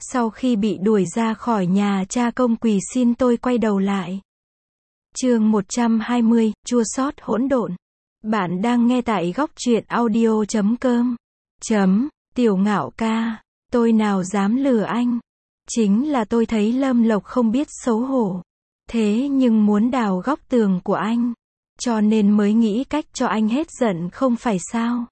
Sau khi bị đuổi ra khỏi nhà, cha công quỳ xin tôi quay đầu lại. Chương 120, chua xót hỗn độn. Bạn đang nghe tại góc truyện audio.com. Tiểu Ngạo ca, tôi nào dám lừa anh. Chính là tôi thấy Lâm Lộc không biết xấu hổ. Thế nhưng muốn đào góc tường của anh. Cho nên mới nghĩ cách cho anh hết giận không phải sao.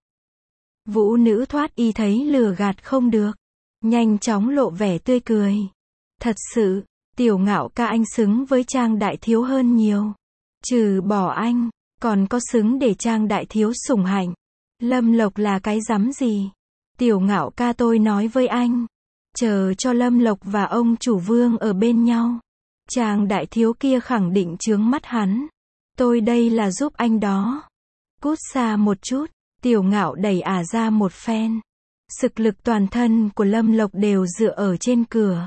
Vũ nữ thoát y thấy lừa gạt không được. Nhanh chóng lộ vẻ tươi cười. Thật sự, Tiểu Ngạo ca anh xứng với Trang đại thiếu hơn nhiều. Trừ bỏ anh, còn có xứng để Trang đại thiếu sủng hạnh. Lâm Lộc là cái rắm gì? Tiểu Ngạo ca, tôi nói với anh. Chờ cho Lâm Lộc và ông chủ Vương ở bên nhau. Trang đại thiếu kia khẳng định chướng mắt hắn. Tôi đây là giúp anh đó. Cút xa một chút. Tiểu Ngạo đẩy ra một phen. Sực lực toàn thân của Lâm Lộc đều dựa ở trên cửa.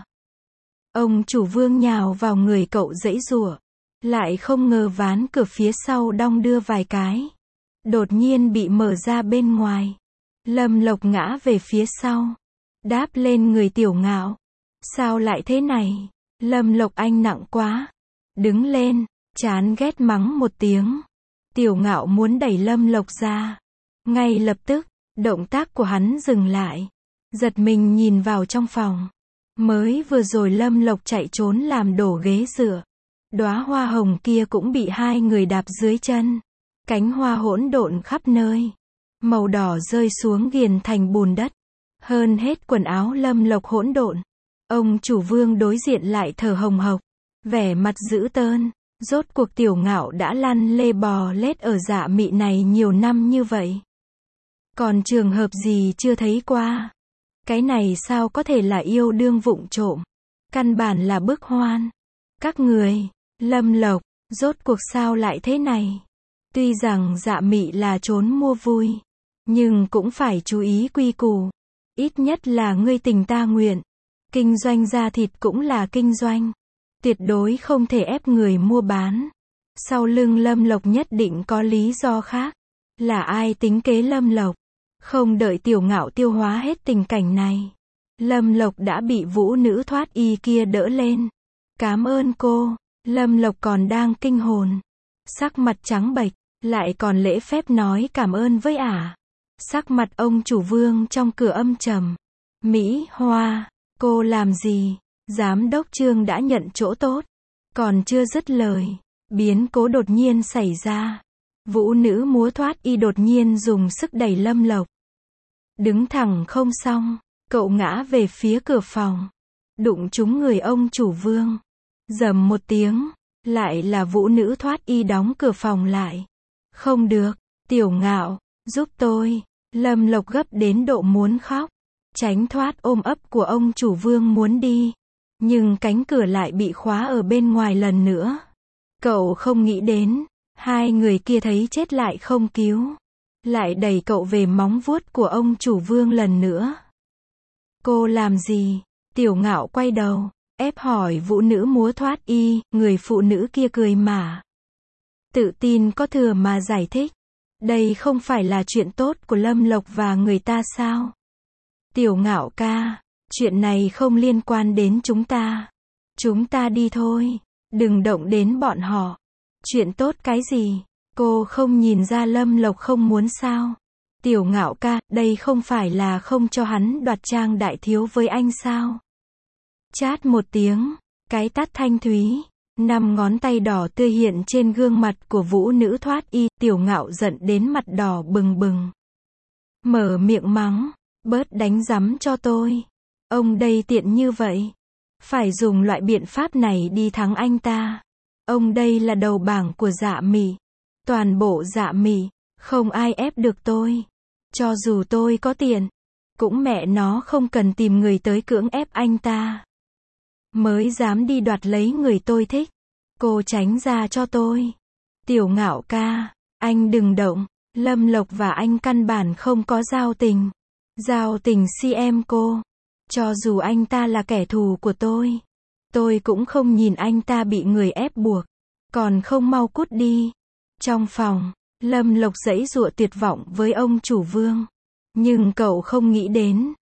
Ông chủ Vương nhào vào người cậu giãy giụa. Lại không ngờ ván cửa phía sau đong đưa vài cái. Đột nhiên bị mở ra bên ngoài. Lâm Lộc ngã về phía sau. Đáp lên người Tiểu Ngạo. Sao lại thế này? Lâm Lộc, anh nặng quá. Đứng lên, chán ghét mắng một tiếng. Tiểu Ngạo muốn đẩy Lâm Lộc ra. Ngay lập tức, động tác của hắn dừng lại. Giật mình nhìn vào trong phòng. Mới vừa rồi Lâm Lộc chạy trốn làm đổ ghế dựa. Đóa hoa hồng kia cũng bị hai người đạp dưới chân. Cánh hoa hỗn độn khắp nơi. Màu đỏ rơi xuống nghiền thành bùn đất. Hơn hết quần áo Lâm Lộc hỗn độn. Ông chủ Vương đối diện lại thở hồng hộc. Vẻ mặt dữ tợn. Rốt cuộc Tiểu Ngạo đã lăn lê bò lết ở Dạ Mị này nhiều năm như vậy. Còn trường hợp gì chưa thấy qua. Cái này sao có thể là yêu đương vụng trộm. Căn bản là bức hoan. Các người, Lâm Lộc, rốt cuộc sao lại thế này. Tuy rằng Dạ Mị là trốn mua vui. Nhưng cũng phải chú ý quy củ. Ít nhất là ngươi tình ta nguyện. Kinh doanh da thịt cũng là kinh doanh. Tuyệt đối không thể ép người mua bán. Sau lưng Lâm Lộc nhất định có lý do khác. Là ai tính kế Lâm Lộc? Không đợi Tiểu Ngạo tiêu hóa hết tình cảnh này. Lâm Lộc đã bị vũ nữ thoát y kia đỡ lên. Cảm ơn cô. Lâm Lộc còn đang kinh hồn. Sắc mặt trắng bệch. Lại còn lễ phép nói cảm ơn với ả. Sắc mặt ông chủ Vương trong cửa âm trầm. Mỹ Hoa, cô làm gì? Giám đốc Trương đã nhận chỗ tốt. Còn chưa dứt lời. Biến cố đột nhiên xảy ra. Vũ nữ múa thoát y đột nhiên dùng sức đẩy Lâm Lộc. Đứng thẳng không xong. Cậu ngã về phía cửa phòng. Đụng trúng người ông chủ Vương. Rầm một tiếng. Lại là vũ nữ thoát y đóng cửa phòng lại. Không được. Tiểu Ngạo, giúp tôi. Lâm Lộc gấp đến độ muốn khóc. Tránh thoát ôm ấp của ông chủ Vương muốn đi. Nhưng cánh cửa lại bị khóa ở bên ngoài lần nữa. Cậu không nghĩ đến. Hai người kia thấy chết lại không cứu. Lại đẩy cậu về móng vuốt của ông chủ Vương lần nữa. Cô làm gì? Tiểu Ngạo quay đầu. Ép hỏi vũ nữ múa thoát y. Người phụ nữ kia cười mà. Tự tin có thừa mà giải thích. Đây không phải là chuyện tốt của Lâm Lộc và người ta sao? Tiểu Ngạo ca, chuyện này không liên quan đến chúng ta. Chúng ta đi thôi. Đừng động đến bọn họ. Chuyện tốt cái gì? Cô không nhìn ra Lâm Lộc không muốn sao? Tiểu Ngạo ca, đây không phải là không cho hắn đoạt Trang đại thiếu với anh sao? Chát một tiếng. Cái tát thanh thúy. 5 ngón tay đỏ tươi hiện trên gương mặt của vũ nữ thoát y. Tiểu Ngạo giận đến mặt đỏ bừng bừng. Mở miệng mắng. Bớt đánh rắm cho tôi. Ông đây tiện như vậy. Phải dùng loại biện pháp này đi thắng anh ta. Ông đây là đầu bảng của Dạ Mị. Toàn bộ Dạ Mị. Không ai ép được tôi. Cho dù tôi có tiền. Cũng mẹ nó không cần tìm người tới cưỡng ép anh ta. Mới dám đi đoạt lấy người tôi thích. Cô tránh ra cho tôi. Tiểu Ngạo ca, anh đừng động. Lâm Lộc và anh căn bản không có giao tình. Giao tình si em cô. Cho dù anh ta là kẻ thù của tôi cũng không nhìn anh ta bị người ép buộc. Còn không mau cút đi. Trong phòng, Lâm Lộc giãy giụa tuyệt vọng với ông chủ Vương. Nhưng cậu không nghĩ đến.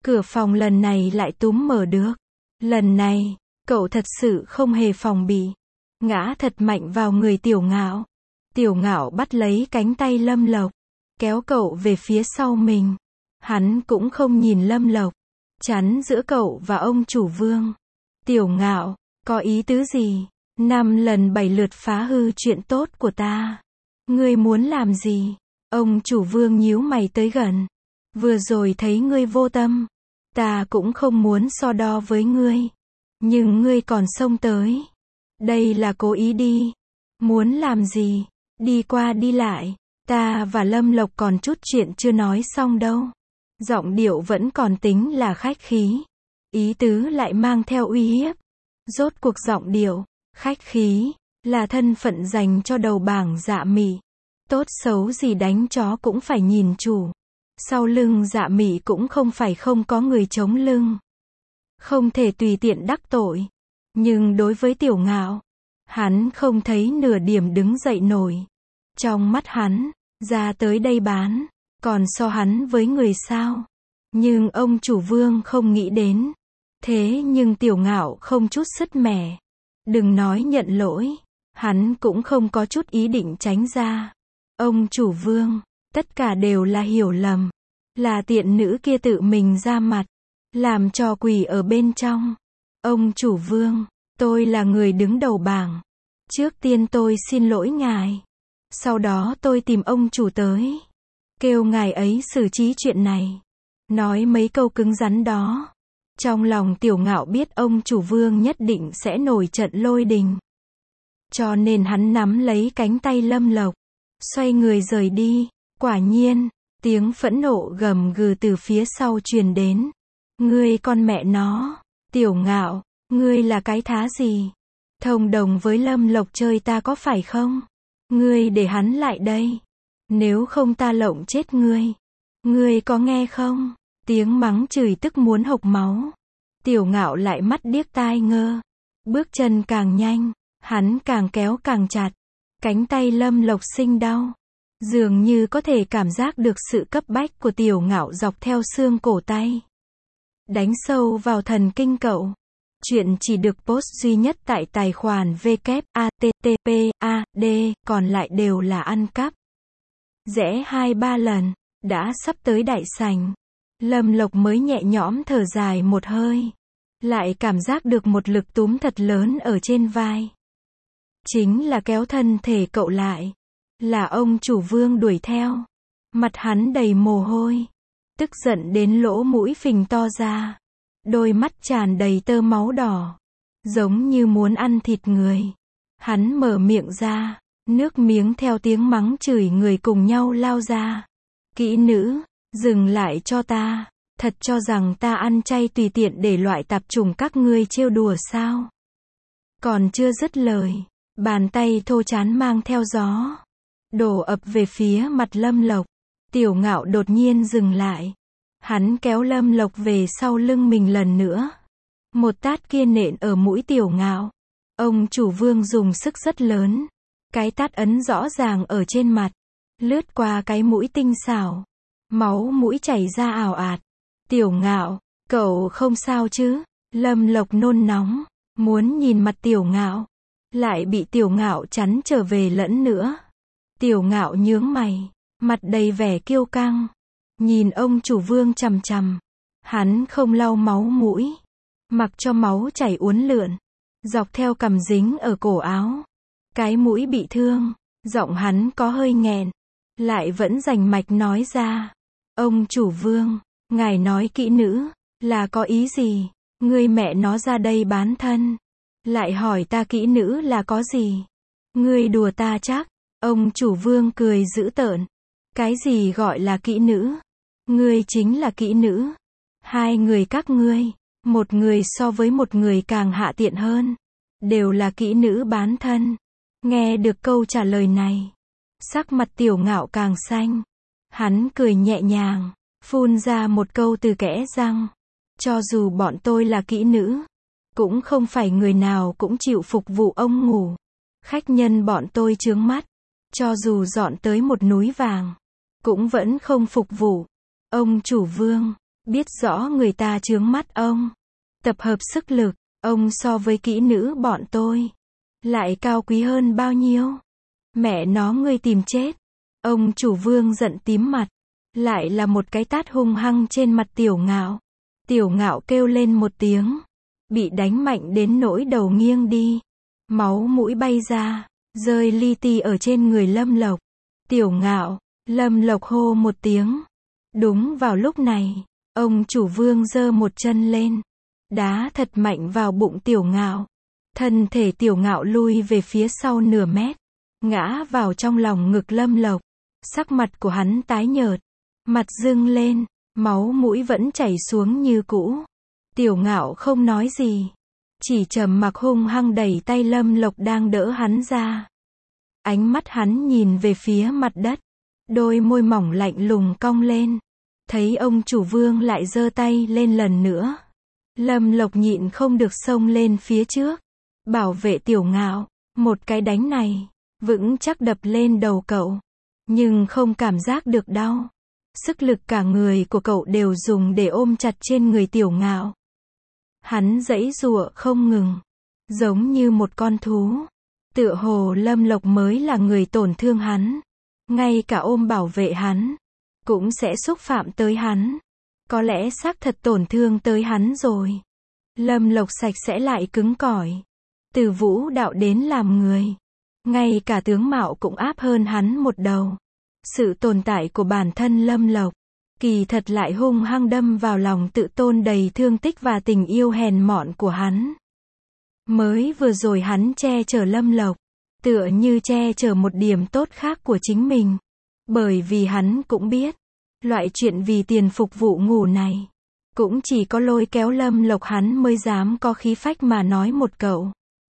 Cửa phòng lần này lại túm mở được. Lần này, cậu thật sự không hề phòng bị. Ngã thật mạnh vào người Tiểu Ngạo. Tiểu Ngạo bắt lấy cánh tay Lâm Lộc, kéo cậu về phía sau mình. Hắn cũng không nhìn Lâm Lộc, chắn giữa cậu và ông chủ Vương. Tiểu Ngạo, có ý tứ gì? 5 lần 7 lượt phá hư chuyện tốt của ta. Ngươi muốn làm gì? Ông chủ Vương nhíu mày tới gần. Vừa rồi thấy ngươi vô tâm. Ta cũng không muốn so đo với ngươi. Nhưng ngươi còn xông tới. Đây là cố ý đi. Muốn làm gì? Đi qua đi lại. Ta và Lâm Lộc còn chút chuyện chưa nói xong đâu. Giọng điệu vẫn còn tính là khách khí. Ý tứ lại mang theo uy hiếp. Rốt cuộc giọng điệu, khách khí, là thân phận dành cho đầu bảng Dạ Mị. Tốt xấu gì đánh chó cũng phải nhìn chủ. Sau lưng Dạ Mị cũng không phải không có người chống lưng. Không thể tùy tiện đắc tội. Nhưng đối với Tiểu Ngạo, hắn không thấy nửa điểm đứng dậy nổi. Trong mắt hắn, ra tới đây bán, còn so hắn với người sao. Nhưng ông chủ Vương không nghĩ đến. Thế nhưng Tiểu Ngạo không chút sứt mẻ. Đừng nói nhận lỗi, hắn cũng không có chút ý định tránh ra. Ông chủ Vương, tất cả đều là hiểu lầm. Là tiện nữ kia tự mình ra mặt, làm trò quỷ ở bên trong. Ông chủ Vương, tôi là người đứng đầu bảng. Trước tiên tôi xin lỗi ngài. Sau đó tôi tìm ông chủ tới. Kêu ngài ấy xử trí chuyện này. Nói mấy câu cứng rắn đó. Trong lòng Tiểu Ngạo biết ông chủ Vương nhất định sẽ nổi trận lôi đình. Cho nên hắn nắm lấy cánh tay Lâm Lộc. Xoay người rời đi. Quả nhiên, tiếng phẫn nộ gầm gừ từ phía sau truyền đến. Ngươi con mẹ nó. Tiểu Ngạo, ngươi là cái thá gì? Thông đồng với Lâm Lộc chơi ta có phải không? Ngươi để hắn lại đây. Nếu không ta lộng chết ngươi. Ngươi có nghe không? Tiếng mắng chửi tức muốn hộc máu. Tiểu Ngạo lại mắt điếc tai ngơ. Bước chân càng nhanh, hắn càng kéo càng chặt. Cánh tay Lâm Lộc sinh đau. Dường như có thể cảm giác được sự cấp bách của Tiểu Ngạo dọc theo xương cổ tay. Đánh sâu vào thần kinh cậu. Chuyện chỉ được post duy nhất tại tài khoản www.http://ad, còn lại đều là ăn cắp. Rẽ 2-3 lần, đã sắp tới đại sảnh. Lâm Lộc mới nhẹ nhõm thở dài một hơi. Lại cảm giác được một lực túm thật lớn ở trên vai. Chính là kéo thân thể cậu lại. Là ông chủ Vương đuổi theo. Mặt hắn đầy mồ hôi. Tức giận đến lỗ mũi phình to ra. Đôi mắt tràn đầy tơ máu đỏ. Giống như muốn ăn thịt người. Hắn mở miệng ra. Nước miếng theo tiếng mắng chửi người cùng nhau lao ra. Kỹ nữ, dừng lại cho ta. Thật cho rằng ta ăn chay tùy tiện để loại tạp chủng các ngươi trêu đùa sao? Còn chưa dứt lời, bàn tay thô trán mang theo gió. Đổ ập về phía mặt Lâm Lộc. Tiểu Ngạo đột nhiên dừng lại. Hắn kéo Lâm Lộc về sau lưng mình lần nữa. Một tát kia nện ở mũi Tiểu Ngạo. Ông chủ Vương dùng sức rất lớn. Cái tát ấn rõ ràng ở trên mặt. Lướt qua cái mũi tinh xảo. Máu mũi chảy ra ào ạt. Tiểu Ngạo, cậu không sao chứ? Lâm Lộc nôn nóng. Muốn nhìn mặt Tiểu Ngạo. Lại bị Tiểu Ngạo chắn trở về lẫn nữa. Tiểu Ngạo nhướng mày. Mặt đầy vẻ kiêu căng. Nhìn ông chủ Vương chằm chằm. Hắn không lau máu mũi. Mặc cho máu chảy uốn lượn. Dọc theo cằm dính ở cổ áo. Cái mũi bị thương. Giọng hắn có hơi nghẹn. Lại vẫn rành mạch nói ra. Ông chủ Vương, ngài nói kỹ nữ. Là có ý gì? Ngươi mẹ nó ra đây bán thân. Lại hỏi ta kỹ nữ là có gì? Ngươi đùa ta chắc. Ông chủ Vương cười dữ tợn. Cái gì gọi là kỹ nữ? Ngươi chính là kỹ nữ. Hai người các ngươi, một người so với một người càng hạ tiện hơn. Đều là kỹ nữ bán thân. Nghe được câu trả lời này, sắc mặt Tiểu Ngạo càng xanh. Hắn cười nhẹ nhàng, phun ra một câu từ kẽ răng. Cho dù bọn tôi là kỹ nữ, cũng không phải người nào cũng chịu phục vụ ông ngủ. Khách nhân bọn tôi chướng mắt. Cho dù dọn tới một núi vàng, cũng vẫn không phục vụ. Ông chủ Vương, Biết rõ người ta chướng mắt ông. Tập hợp sức lực, ông so với kỹ nữ bọn tôi lại cao quý hơn bao nhiêu. Mẹ nó ngươi tìm chết. Ông chủ Vương giận tím mặt. Lại là một cái tát hung hăng trên mặt Tiểu Ngạo. Tiểu Ngạo kêu lên một tiếng. Bị đánh mạnh đến nỗi đầu nghiêng đi. Máu mũi bay ra, rơi li ti ở trên người Lâm Lộc. Tiểu Ngạo, Lâm Lộc hô một tiếng. Đúng vào lúc này, ông chủ Vương giơ một chân lên. Đá thật mạnh vào bụng Tiểu Ngạo. Thân thể Tiểu Ngạo lui về phía sau nửa mét. Ngã vào trong lòng ngực Lâm Lộc. Sắc mặt của hắn tái nhợt. Mặt rưng lên, máu mũi vẫn chảy xuống như cũ. Tiểu Ngạo không nói gì. Chỉ trầm mặc hung hăng đẩy tay Lâm Lộc đang đỡ hắn ra. Ánh mắt hắn nhìn về phía mặt đất. Đôi môi mỏng lạnh lùng cong lên. Thấy ông chủ Vương lại giơ tay lên lần nữa. Lâm Lộc nhịn không được xông lên phía trước. Bảo vệ Tiểu Ngạo. Một cái đánh này, vững chắc đập lên đầu cậu. Nhưng không cảm giác được đau. Sức lực cả người của cậu đều dùng để ôm chặt trên người Tiểu Ngạo. Hắn giãy giụa không ngừng. Giống như một con thú. Tựa hồ Lâm Lộc mới là người tổn thương hắn. Ngay cả ôm bảo vệ hắn cũng sẽ xúc phạm tới hắn. Có lẽ xác thật tổn thương tới hắn rồi. Lâm Lộc sạch sẽ lại cứng cỏi. Từ vũ đạo đến làm người. Ngay cả tướng mạo cũng áp hơn hắn một đầu. Sự tồn tại của bản thân Lâm Lộc kỳ thật lại hung hăng đâm vào lòng tự tôn đầy thương tích và tình yêu hèn mọn của hắn. Mới vừa rồi hắn che chở Lâm Lộc, tựa như che chở một điểm tốt khác của chính mình. Bởi vì hắn cũng biết, loại chuyện vì tiền phục vụ ngủ này, cũng chỉ có lôi kéo Lâm Lộc hắn mới dám có khí phách mà nói một câu.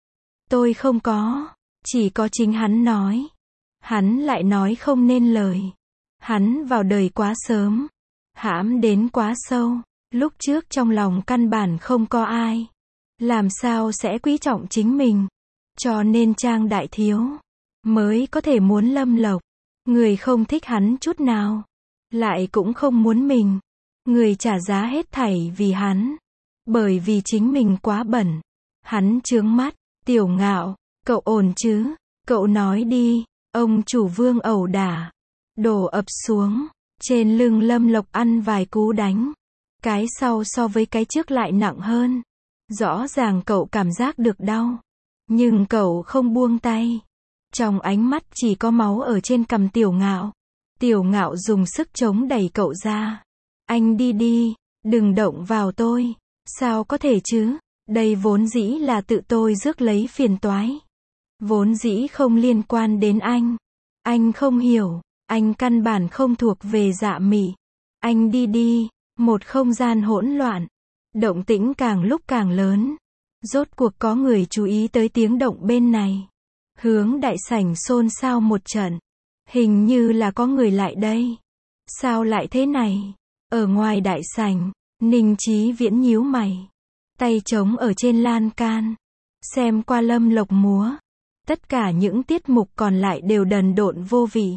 Tôi không có, chỉ có chính hắn nói. Hắn lại nói không nên lời. Hắn vào đời quá sớm, hãm đến quá sâu, lúc trước trong lòng căn bản không có ai. Làm sao sẽ quý trọng chính mình? Cho nên Trang đại thiếu mới có thể muốn Lâm Lộc. Người không thích hắn chút nào, lại cũng không muốn mình. Người trả giá hết thảy vì hắn. Bởi vì chính mình quá bẩn. Hắn chướng mắt. Tiểu Ngạo, cậu ổn chứ? Cậu nói đi. Ông chủ Vương ẩu đả. Đổ ập xuống. Trên lưng Lâm Lộc ăn vài cú đánh. Cái sau so với cái trước lại nặng hơn. Rõ ràng cậu cảm giác được đau. Nhưng cậu không buông tay. Trong ánh mắt chỉ có máu ở trên cằm Tiểu Ngạo. Tiểu Ngạo dùng sức chống đẩy cậu ra. Anh đi đi, đừng động vào tôi. Sao có thể chứ? Đây vốn dĩ là tự tôi rước lấy phiền toái. Vốn dĩ không liên quan đến anh. Anh không hiểu. Anh căn bản không thuộc về Dạ Mị. Anh đi đi. Một không gian hỗn loạn. Động tĩnh càng lúc càng lớn. Rốt cuộc có người chú ý tới tiếng động bên này. Hướng đại sảnh xôn xao một trận. Hình như là có người lại đây. Sao lại thế này? Ở ngoài đại sảnh, Ninh Chí Viễn nhíu mày. Tay trống ở trên lan can. Xem qua Lâm Lộc múa. Tất cả những tiết mục còn lại đều đần độn vô vị.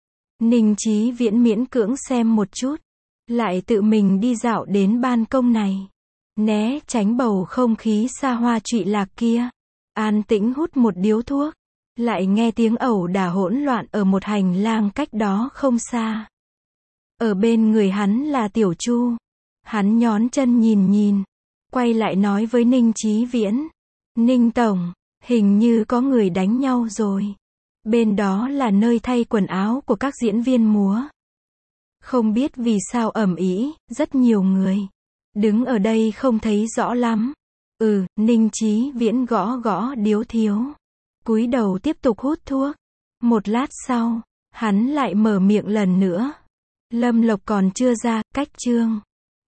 Ninh Chí Viễn miễn cưỡng xem một chút. Lại tự mình đi dạo đến ban công này. Né tránh bầu không khí xa hoa trụy lạc kia. An tĩnh hút một điếu thuốc. Lại nghe tiếng ẩu đả hỗn loạn ở một hành lang cách đó không xa. Ở bên người hắn là Tiểu Chu. Hắn nhón chân nhìn nhìn. Quay lại nói với Ninh Chí Viễn. Ninh Tổng, hình như có người đánh nhau rồi. Bên đó là nơi thay quần áo của các diễn viên múa. Không biết vì sao ầm ĩ, rất nhiều người. Đứng ở đây không thấy rõ lắm. Ninh Chí Viễn gõ gõ điếu thiếu. Cúi đầu tiếp tục hút thuốc. Một lát sau, hắn lại mở miệng lần nữa. Lâm Lộc còn chưa ra, cách chương.